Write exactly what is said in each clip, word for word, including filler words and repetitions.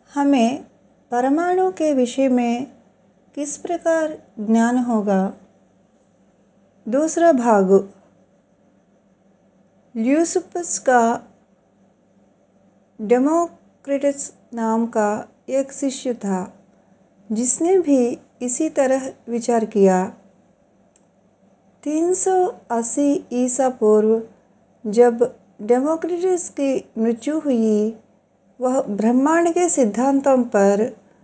हमें परमाणु के विषय में किस प्रकार ज्ञान होगा। दूसरा भाग। ल्यूसिपस का डेमोक्रिटस नाम का एक शिष्य था जिसने भी इसी तरह विचार किया। तीन सौ अस्सी ईसा पूर्व जब डेमोक्रिटस की मृत्यु हुई, वह ब्रह्मांड के सिद्धांतों पर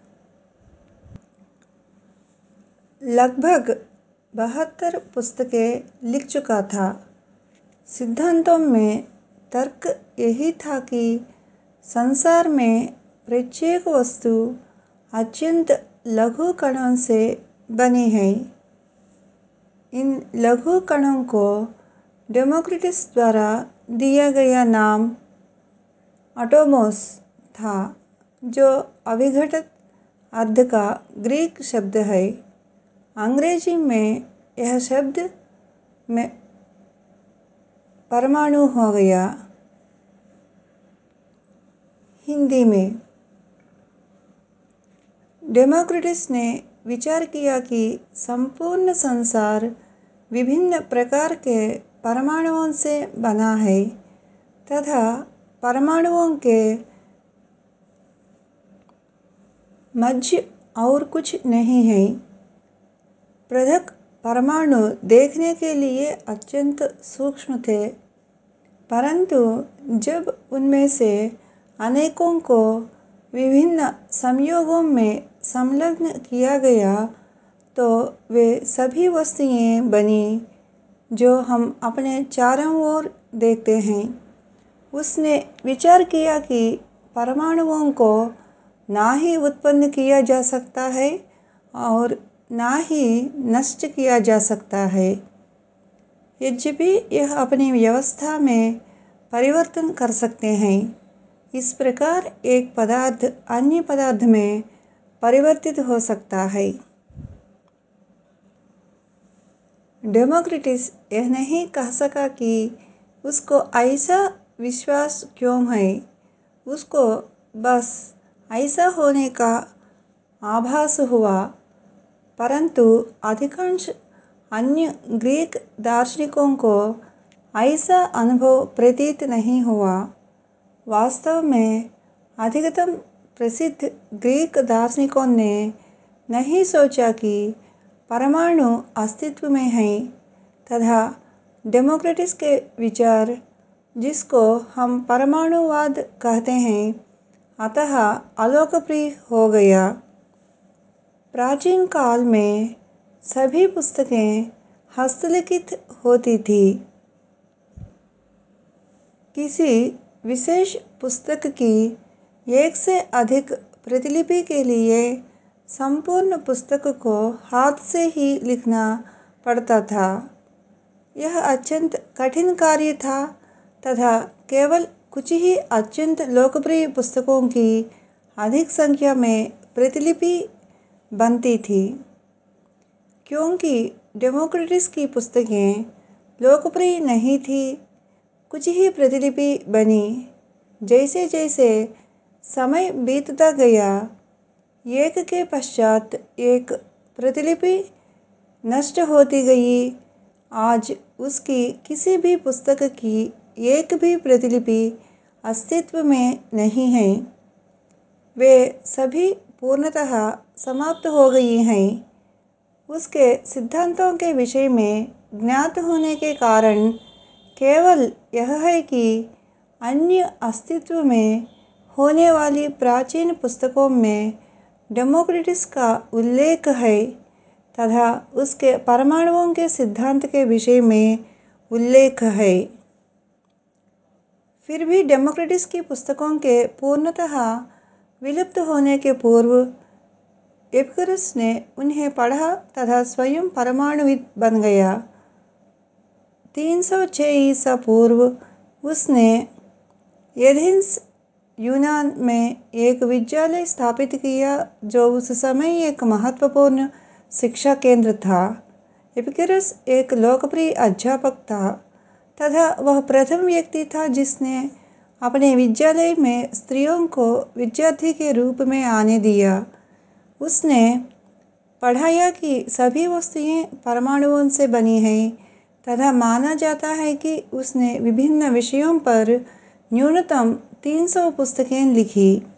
लगभग बहत्तर पुस्तकें लिख चुका था। सिद्धांतों में तर्क यही था कि संसार में प्रत्येक वस्तु अत्यंत लघु कणों से बनी है। इन लघु कणों को डेमोक्रिटस द्वारा दिया गया नाम एटॉमोस था, जो अविघटित अर्ध का ग्रीक शब्द है। अंग्रेजी में यह शब्द में परमाणु हो गया। हिंदी में डेमोक्रिटस ने विचार किया कि संपूर्ण संसार विभिन्न प्रकार के परमाणुओं से बना है तथा परमाणुओं के मध्य और कुछ नहीं है। पृथक परमाणु देखने के लिए अत्यंत सूक्ष्म थे, परंतु जब उनमें से अनेकों को विभिन्न संयोगों में संलग्न किया गया तो वे सभी वस्तुएं बनी जो हम अपने चारों ओर देखते हैं। उसने विचार किया कि परमाणुओं को ना ही उत्पन्न किया जा सकता है और ना ही नष्ट किया जा सकता है। यद्यपि यह अपनी व्यवस्था में परिवर्तन कर सकते हैं। इस प्रकार एक पदार्थ अन्य पदार्थ में परिवर्तित हो सकता है। डेमोक्रिटस यह नहीं कह सका कि उसको ऐसा विश्वास क्यों है। उसको बस ऐसा होने का आभास हुआ, परंतु अधिकांश अन्य ग्रीक दार्शनिकों को ऐसा अनुभव प्रतीत नहीं हुआ। वास्तव में अधिकतम प्रसिद्ध ग्रीक दार्शनिकों ने नहीं सोचा कि परमाणु अस्तित्व में है तथा डेमोक्रिटस के विचार, जिसको हम परमाणुवाद कहते हैं, अतः अलोकप्रिय हो गया। प्राचीन काल में सभी पुस्तकें हस्तलिखित होती थी। किसी विशेष पुस्तक की एक से अधिक प्रतिलिपि के लिए संपूर्ण पुस्तक को हाथ से ही लिखना पड़ता था। यह अत्यंत कठिन कार्य था तथा केवल कुछ ही अत्यंत लोकप्रिय पुस्तकों की अधिक संख्या में प्रतिलिपि बनती थी। क्योंकि डेमोक्रिटस की पुस्तकें लोकप्रिय नहीं थी, कुछ ही प्रतिलिपि बनी। जैसे जैसे समय बीतता गया, एक के पश्चात एक प्रतिलिपि नष्ट होती गई। आज उसकी किसी भी पुस्तक की एक भी प्रतिलिपि अस्तित्व में नहीं है। वे सभी पूर्णतः समाप्त हो गई हैं। उसके सिद्धांतों के विषय में ज्ञात होने के कारण केवल यह है कि अन्य अस्तित्व में होने वाली प्राचीन पुस्तकों में डेमोक्रिटस का उल्लेख है तथा उसके परमाणुओं के सिद्धांत के विषय में उल्लेख है। फिर भी डेमोक्रिटस की पुस्तकों के पूर्णतः विलुप्त होने के पूर्व एपिकुरस ने उन्हें पढ़ा तथा स्वयं परमाणुविद बन गया। तीन सौ छह ईसा पूर्व उसने एथेंस यूनान में एक विद्यालय स्थापित किया जो उस समय एक महत्वपूर्ण शिक्षा केंद्र था। एपिकुरस एक लोकप्रिय अध्यापक था तथा वह प्रथम व्यक्ति था जिसने अपने विद्यालय में स्त्रियों को विद्यार्थी के रूप में आने दिया। उसने पढ़ाया कि सभी वस्तुएं परमाणुओं से बनी हैं तथा माना जाता है कि उसने विभिन्न विषयों पर न्यूनतम तीन सौ पुस्तकें लिखी।